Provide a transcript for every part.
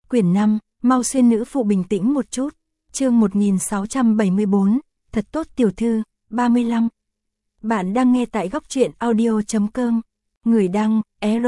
Quyển 5, mau xuyên nữ phụ bình tĩnh một chút. Chương 1674, thật tốt tiểu thư, 35. Bạn đang nghe tại góc truyện audio.com. Người đăng,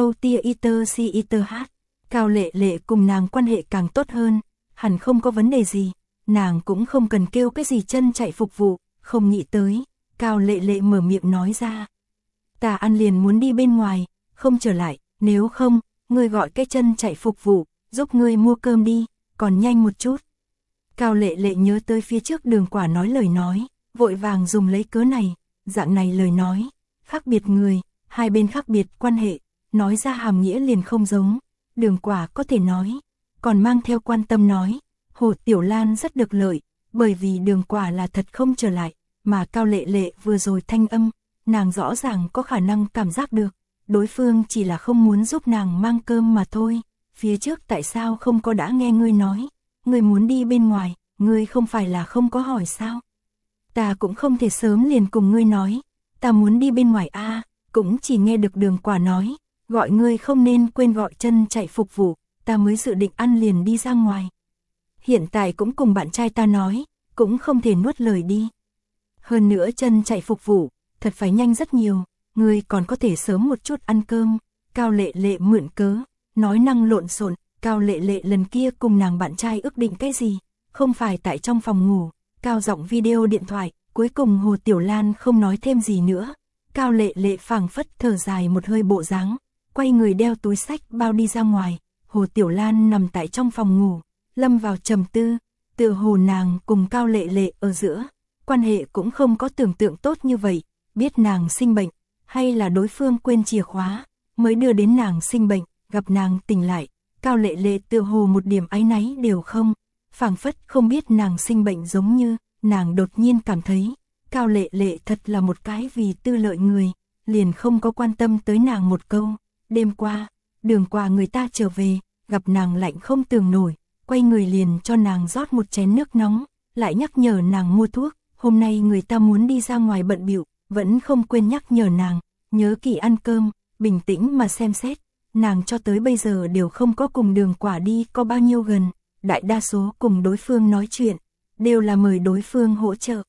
Erotiaiter. Cao Lệ Lệ cùng nàng quan hệ càng tốt hơn, hẳn không có vấn đề gì, nàng cũng không cần kêu cái gì chân chạy phục vụ, không nghĩ tới. Cao Lệ Lệ mở miệng nói ra. Ta ăn liền muốn đi bên ngoài, không trở lại, nếu không, ngươi gọi cái chân chạy phục vụ, giúp ngươi mua cơm đi, còn nhanh một chút. Cao Lệ Lệ nhớ tới phía trước Đường Quả nói lời nói, vội vàng dùng lấy cớ này, dạng này lời nói, khác biệt người, hai bên khác biệt quan hệ, nói ra hàm nghĩa liền không giống. Đường Quả có thể nói, còn mang theo quan tâm nói, Hồ Tiểu Lan rất được lợi, bởi vì Đường Quả là thật không trở lại, mà Cao Lệ Lệ vừa rồi thanh âm, nàng rõ ràng có khả năng cảm giác được, đối phương chỉ là không muốn giúp nàng mang cơm mà thôi. Phía trước tại sao không có đã nghe ngươi nói, ngươi muốn đi bên ngoài, ngươi không phải là không có hỏi sao? Ta cũng không thể sớm liền cùng ngươi nói, ta muốn đi bên ngoài cũng chỉ nghe được Đường Quả nói, gọi ngươi không nên quên gọi chân chạy phục vụ, ta mới dự định ăn liền đi ra ngoài. Hiện tại cũng cùng bạn trai ta nói, cũng không thể nuốt lời đi. Hơn nữa chân chạy phục vụ, thật phải nhanh rất nhiều, ngươi còn có thể sớm một chút ăn cơm. Cao Lệ Lệ mượn cớ, nói năng lộn xộn. Cao Lệ Lệ lần kia cùng nàng bạn trai ước định cái gì, không phải tại trong phòng ngủ, cao giọng video điện thoại, cuối cùng Hồ Tiểu Lan không nói thêm gì nữa. Cao Lệ Lệ phảng phất thở dài một hơi bộ dáng, quay người đeo túi xách bao đi ra ngoài. Hồ Tiểu Lan nằm tại trong phòng ngủ, lâm vào trầm tư, tựa hồ nàng cùng Cao Lệ Lệ ở giữa, quan hệ cũng không có tưởng tượng tốt như vậy, biết nàng sinh bệnh, hay là đối phương quên chìa khóa, mới đưa đến nàng sinh bệnh, gặp nàng tỉnh lại. Cao Lệ Lệ tựa hồ một điểm áy náy đều không, phảng phất không biết nàng sinh bệnh giống như, nàng đột nhiên cảm thấy, Cao Lệ Lệ thật là một cái vì tư lợi người, liền không có quan tâm tới nàng một câu. Đêm qua, Đường Quả người ta trở về, gặp nàng lạnh không tưởng nổi, quay người liền cho nàng rót một chén nước nóng, lại nhắc nhở nàng mua thuốc. Hôm nay người ta muốn đi ra ngoài bận bịu, vẫn không quên nhắc nhở nàng, nhớ kỹ ăn cơm, bình tĩnh mà xem xét. Nàng cho tới bây giờ đều không có cùng Đường Quả đi có bao nhiêu gần, đại đa số cùng đối phương nói chuyện, đều là mời đối phương hỗ trợ.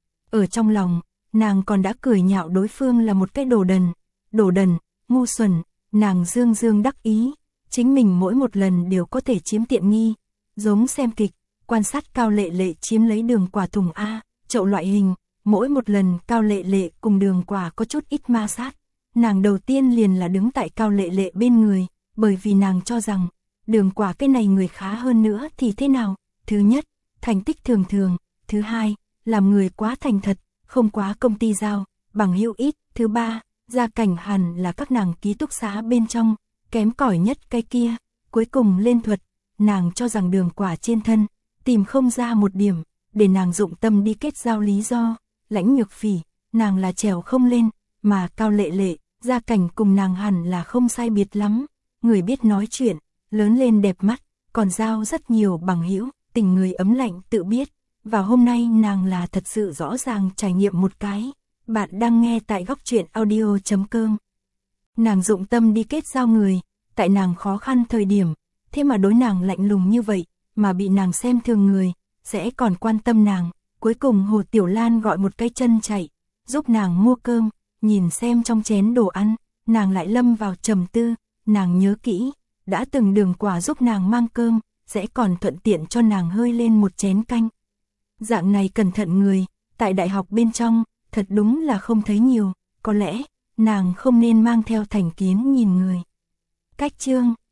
Ở trong lòng, nàng còn đã cười nhạo đối phương là một cái đồ đần, ngu xuẩn, nàng dương dương đắc ý, chính mình mỗi một lần đều có thể chiếm tiện nghi, giống xem kịch, quan sát Cao Lệ Lệ chiếm lấy Đường Quả thùng chậu loại hình, mỗi một lần Cao Lệ Lệ cùng Đường Quả có chút ít ma sát. Nàng đầu tiên liền là đứng tại Cao Lệ Lệ bên người, bởi vì nàng cho rằng, Đường Quả cái này người khá hơn nữa thì thế nào? Thứ nhất, thành tích thường thường, thứ hai, làm người quá thành thật, không quá công ty giao, bằng hữu ít, thứ ba, gia cảnh hẳn là các nàng ký túc xá bên trong, kém cỏi nhất cái kia, cuối cùng lên thuật, nàng cho rằng Đường Quả trên thân, tìm không ra một điểm, để nàng dụng tâm đi kết giao lý do. Lãnh Nhược Phỉ, nàng là trèo không lên, mà Cao Lệ Lệ, gia cảnh cùng nàng hẳn là không sai biệt lắm, người biết nói chuyện, lớn lên đẹp mắt, còn giao rất nhiều bằng hữu, tình người ấm lạnh tự biết, và hôm nay nàng là thật sự rõ ràng trải nghiệm một cái. Bạn đang nghe tại góc truyện audio.com. Nàng dụng tâm đi kết giao người, tại nàng khó khăn thời điểm, thế mà đối nàng lạnh lùng như vậy, mà bị nàng xem thường người, sẽ còn quan tâm nàng. Cuối cùng Hồ Tiểu Lan gọi một cái chân chạy, giúp nàng mua cơm, nhìn xem trong chén đồ ăn, nàng lại lâm vào trầm tư, nàng nhớ kỹ, đã từng Đường Quả giúp nàng mang cơm, sẽ còn thuận tiện cho nàng hơi lên một chén canh. Dạng này cẩn thận người, tại đại học bên trong, thật đúng là không thấy nhiều, có lẽ, nàng không nên mang theo thành kiến nhìn người. Cách chương